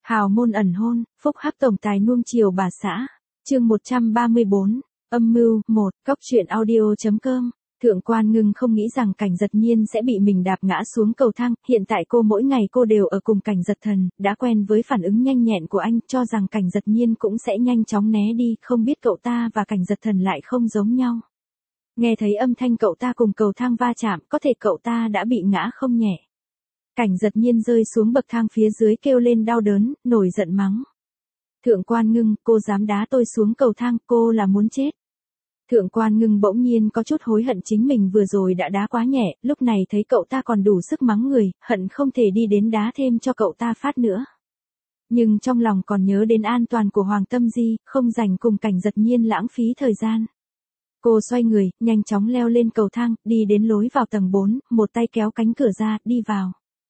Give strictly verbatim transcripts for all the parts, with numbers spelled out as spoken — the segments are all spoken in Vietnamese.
Hào môn ẩn hôn, phúc hắc tổng tài nuông chiều bà xã. Chương một trăm ba mươi bốn, âm mưu. Một. Cốc truyện audio chấm com. Thượng Quan Ngưng không nghĩ rằng Cảnh Giật Nhiên sẽ bị mình đạp ngã xuống cầu thang, hiện tại cô mỗi ngày cô đều ở cùng Cảnh Giật Thần, đã quen với phản ứng nhanh nhẹn của anh, cho rằng Cảnh Giật Nhiên cũng sẽ nhanh chóng né đi, không biết cậu ta và Cảnh Giật Thần lại không giống nhau. Nghe thấy âm thanh cậu ta cùng cầu thang va chạm, có thể cậu ta đã bị ngã không nhẹ. Cảnh Giật Nhiên rơi xuống bậc thang phía dưới kêu lên đau đớn, nổi giận mắng. Thượng Quan Ngưng, cô dám đá tôi xuống cầu thang, cô là muốn chết. Thượng Quan Ngưng bỗng nhiên có chút hối hận chính mình vừa rồi đã đá quá nhẹ, lúc này thấy cậu ta còn đủ sức mắng người, hận không thể đi đến đá thêm cho cậu ta phát nữa. Nhưng trong lòng còn nhớ đến an toàn của Hoàng Tâm Di, không rảnh cùng Cảnh Giật Nhiên lãng phí thời gian. Cô xoay người, nhanh chóng leo lên cầu thang, đi đến lối vào tầng bốn, một tay kéo cánh cửa ra, đi vào.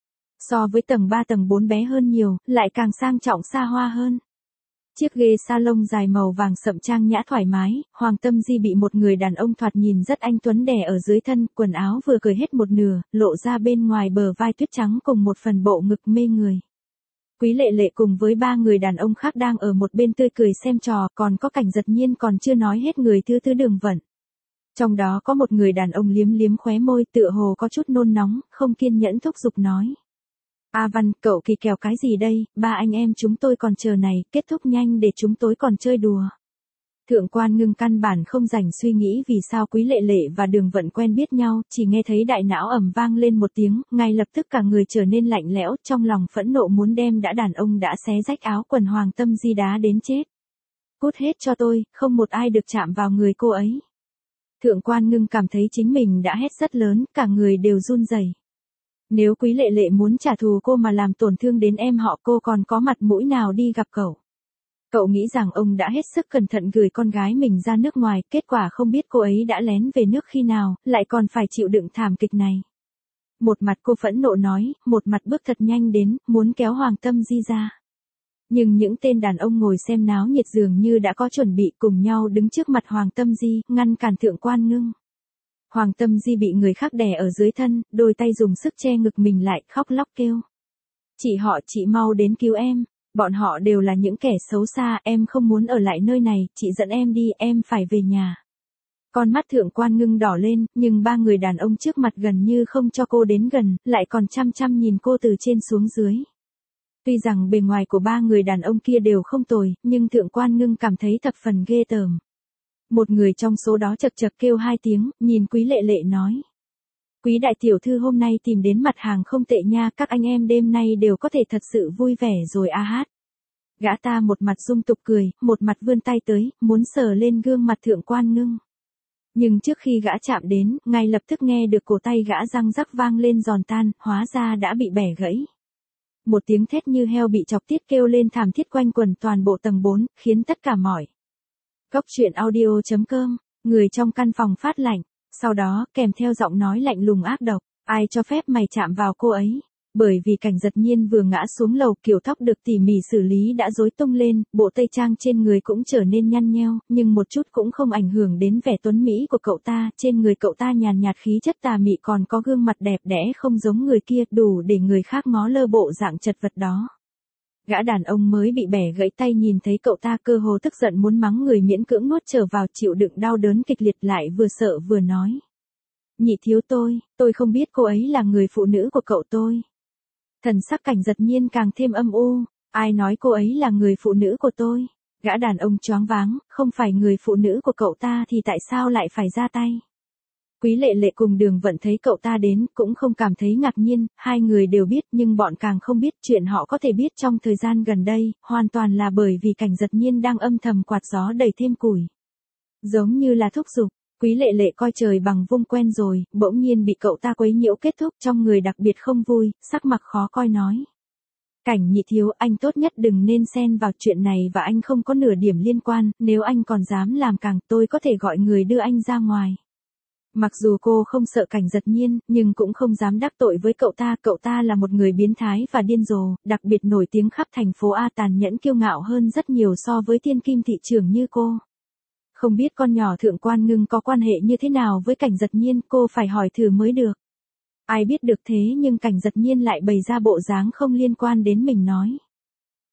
So với tầng ba tầng bốn bé hơn nhiều, lại càng sang trọng xa hoa hơn. Chiếc ghế salon dài màu vàng sậm trang nhã thoải mái, Hoàng Tâm Di bị một người đàn ông thoạt nhìn rất anh tuấn đè ở dưới thân, quần áo vừa cởi hết một nửa, lộ ra bên ngoài bờ vai tuyết trắng cùng một phần bộ ngực mê người. Quý Lệ Lệ cùng với ba người đàn ông khác đang ở một bên tươi cười xem trò, còn có Cảnh Giật Nhiên còn chưa nói hết người thứ thứ Đường Vận. Trong đó có một người đàn ông liếm liếm khóe môi tựa hồ có chút nôn nóng, không kiên nhẫn thúc giục nói. A Văn, cậu kỳ kèo cái gì đây, ba anh em chúng tôi còn chờ này, kết thúc nhanh để chúng tôi còn chơi đùa. Thượng Quan Ngưng căn bản không rảnh suy nghĩ vì sao Quý Lệ Lệ và Đường Vận quen biết nhau, chỉ nghe thấy đại não ầm vang lên một tiếng, ngay lập tức cả người trở nên lạnh lẽo, trong lòng phẫn nộ muốn đem đã đàn ông đã xé rách áo quần Hoàng Tâm Di đá đến chết. Cút hết cho tôi, không một ai được chạm vào người cô ấy. Thượng Quan Ngưng cảm thấy chính mình đã hét rất lớn, cả người đều run rẩy. Nếu Quý Lệ Lệ muốn trả thù cô mà làm tổn thương đến em họ cô còn có mặt mũi nào đi gặp cậu. Cậu nghĩ rằng ông đã hết sức cẩn thận gửi con gái mình ra nước ngoài, kết quả không biết cô ấy đã lén về nước khi nào, lại còn phải chịu đựng thảm kịch này. Một mặt cô phẫn nộ nói, một mặt bước thật nhanh đến, muốn kéo Hoàng Tâm Di ra. Nhưng những tên đàn ông ngồi xem náo nhiệt dường như đã có chuẩn bị cùng nhau đứng trước mặt Hoàng Tâm Di, ngăn cản Thượng Quan Ngưng. Hoàng Tâm Di bị người khác đè ở dưới thân, đôi tay dùng sức che ngực mình lại, khóc lóc kêu. Chị họ, chị mau đến cứu em, bọn họ đều là những kẻ xấu xa, em không muốn ở lại nơi này, chị dẫn em đi, em phải về nhà. Con mắt Thượng Quan Ngưng đỏ lên, nhưng ba người đàn ông trước mặt gần như không cho cô đến gần, lại còn chăm chăm nhìn cô từ trên xuống dưới. Tuy rằng bề ngoài của ba người đàn ông kia đều không tồi, nhưng Thượng Quan Ngưng cảm thấy thập phần ghê tởm. Một người trong số đó chật chật kêu hai tiếng, nhìn Quý Lệ Lệ nói. Quý đại tiểu thư hôm nay tìm đến mặt hàng không tệ nha, các anh em đêm nay đều có thể thật sự vui vẻ rồi a hát. Gã ta một mặt dung tục cười, một mặt vươn tay tới, muốn sờ lên gương mặt Thượng Quan Ngưng. Nhưng trước khi gã chạm đến, ngay lập tức nghe được cổ tay gã răng rắc vang lên giòn tan, hóa ra đã bị bẻ gãy. Một tiếng thét như heo bị chọc tiết kêu lên thảm thiết quanh quẩn toàn bộ tầng bốn, khiến tất cả mỏi. Cốc truyện audio chấm com, người trong căn phòng phát lạnh, sau đó kèm theo giọng nói lạnh lùng ác độc, ai cho phép mày chạm vào cô ấy. Bởi vì Cảnh Giật Nhiên vừa ngã xuống lầu, kiểu tóc được tỉ mỉ xử lý đã rối tung lên, bộ tây trang trên người cũng trở nên nhăn nheo, nhưng một chút cũng không ảnh hưởng đến vẻ tuấn mỹ của cậu ta, trên người cậu ta nhàn nhạt khí chất tà mị còn có gương mặt đẹp đẽ không giống người kia, đủ để người khác ngó lơ bộ dạng chật vật đó. Gã đàn ông mới bị bẻ gãy tay nhìn thấy cậu ta cơ hồ tức giận muốn mắng người miễn cưỡng nuốt trở vào chịu đựng đau đớn kịch liệt lại vừa sợ vừa nói. Nhị thiếu tôi, tôi không biết cô ấy là người phụ nữ của cậu tôi. Thần sắc Cảnh Giật Nhiên càng thêm âm u, ai nói cô ấy là người phụ nữ của tôi. Gã đàn ông choáng váng, không phải người phụ nữ của cậu ta thì tại sao lại phải ra tay. Quý Lệ Lệ cùng Đường Vận thấy cậu ta đến, cũng không cảm thấy ngạc nhiên, hai người đều biết nhưng bọn càng không biết chuyện họ có thể biết trong thời gian gần đây, hoàn toàn là bởi vì Cảnh Giật Nhiên đang âm thầm quạt gió đẩy thêm củi. Giống như là thúc giục, Quý Lệ Lệ coi trời bằng vung quen rồi, bỗng nhiên bị cậu ta quấy nhiễu kết thúc trong người đặc biệt không vui, sắc mặt khó coi nói. Cảnh nhị thiếu, anh tốt nhất đừng nên xen vào chuyện này và anh không có nửa điểm liên quan, nếu anh còn dám làm càng tôi có thể gọi người đưa anh ra ngoài. Mặc dù cô không sợ Cảnh Giật Nhiên, nhưng cũng không dám đắc tội với cậu ta, cậu ta là một người biến thái và điên rồ, đặc biệt nổi tiếng khắp thành phố A, tàn nhẫn kiêu ngạo hơn rất nhiều so với thiên kim thị trưởng như cô. Không biết con nhỏ Thượng Quan Ngưng có quan hệ như thế nào với Cảnh Giật Nhiên, cô phải hỏi thử mới được. Ai biết được thế nhưng Cảnh Giật Nhiên lại bày ra bộ dáng không liên quan đến mình nói.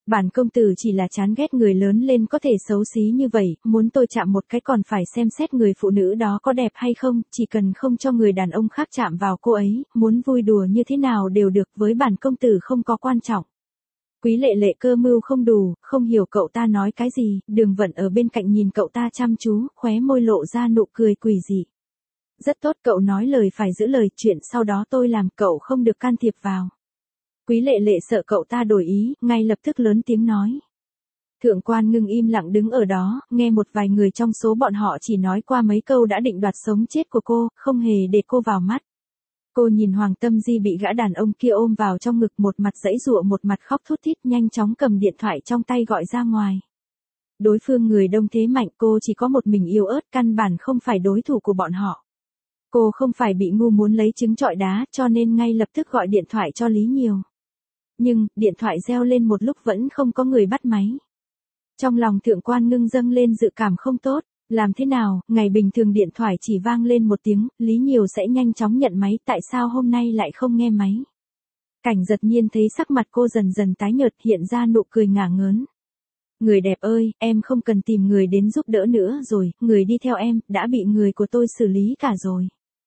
Bản công tử chỉ là chán ghét người lớn lên có thể xấu xí như vậy, muốn tôi chạm một cái còn phải xem xét người phụ nữ đó có đẹp hay không, chỉ cần không cho người đàn ông khác chạm vào cô ấy, muốn vui đùa như thế nào đều được, với bản công tử không có quan trọng. Quý Lệ Lệ cơ mưu không đủ, không hiểu cậu ta nói cái gì, Đường Vận ở bên cạnh nhìn cậu ta chăm chú, khóe môi lộ ra nụ cười quỷ dị. Rất tốt, cậu nói lời phải giữ lời, chuyện sau đó tôi làm, cậu không được can thiệp vào. Quý Lệ Lệ sợ cậu ta đổi ý, ngay lập tức lớn tiếng nói. Thượng quan Ngưng im lặng đứng ở đó, nghe một vài người trong số bọn họ chỉ nói qua mấy câu đã định đoạt sống chết của cô, không hề để cô vào mắt. Cô nhìn Hoàng Tâm Di bị gã đàn ông kia ôm vào trong ngực, một mặt giãy giụa một mặt khóc thút thít, nhanh chóng cầm điện thoại trong tay gọi ra ngoài. Đối phương người đông thế mạnh, cô chỉ có một mình yếu ớt, căn bản không phải đối thủ của bọn họ. Cô không phải bị ngu muốn lấy trứng trọi đá, cho nên ngay lập tức gọi điện thoại cho Lý Nhiều. Nhưng, điện thoại reo lên một lúc vẫn không có người bắt máy. Trong lòng Thượng quan Ngưng dâng lên dự cảm không tốt, làm thế nào, ngày bình thường điện thoại chỉ vang lên một tiếng, Lý Nhiều sẽ nhanh chóng nhận máy, tại sao hôm nay lại không nghe máy. Cảnh Giật Nhiên thấy sắc mặt cô dần dần tái nhợt, hiện ra nụ cười ngả ngớn. Người đẹp ơi, em không cần tìm người đến giúp đỡ nữa rồi, người đi theo em, đã bị người của tôi xử lý cả rồi.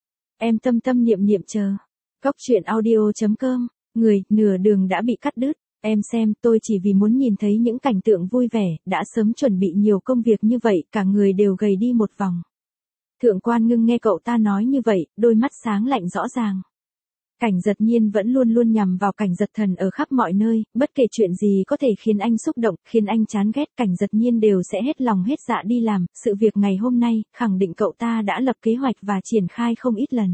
Em tâm tâm niệm niệm chờ. Cóc truyện audio chấm com, người, nửa đường đã bị cắt đứt. Em xem, tôi chỉ vì muốn nhìn thấy những cảnh tượng vui vẻ, đã sớm chuẩn bị nhiều công việc như vậy, cả người đều gầy đi một vòng. Thượng quan Ngưng nghe cậu ta nói như vậy, đôi mắt sáng lạnh rõ ràng. Cảnh Giật Nhiên vẫn luôn luôn nhằm vào Cảnh Giật Thần ở khắp mọi nơi, bất kể chuyện gì có thể khiến anh xúc động, khiến anh chán ghét, Cảnh Giật Nhiên đều sẽ hết lòng hết dạ đi làm. Sự việc ngày hôm nay, khẳng định cậu ta đã lập kế hoạch và triển khai không ít lần.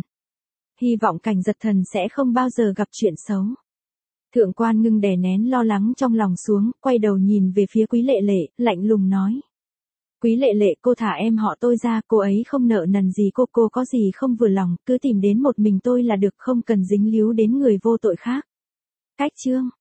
Hy vọng Cảnh Giật Thần sẽ không bao giờ gặp chuyện xấu. Thượng quan Ngưng đè nén lo lắng trong lòng xuống, quay đầu nhìn về phía Quý Lệ Lệ, lạnh lùng nói. Quý Lệ Lệ, cô thả em họ tôi ra, cô ấy không nợ nần gì cô, cô có gì không vừa lòng, cứ tìm đến một mình tôi là được, không cần dính líu đến người vô tội khác. Cách chương